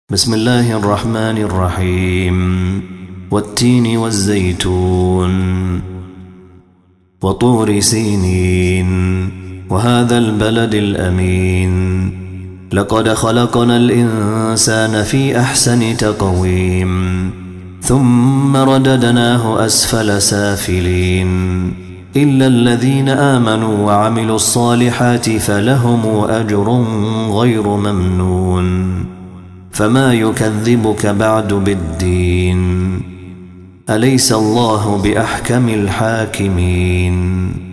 بسم الله الرحمن الرحيم والتين والزيتون وطور سينين وهذا البلد الأمين لقد خلقنا الإنسان في أحسن تقويم ثم رددناه أسفل سافلين إلا الذين آمنوا وعملوا الصالحات فلهم أجر غير ممنون فما يكذبك بعد بالدين أليس الله بأحكم الحاكمين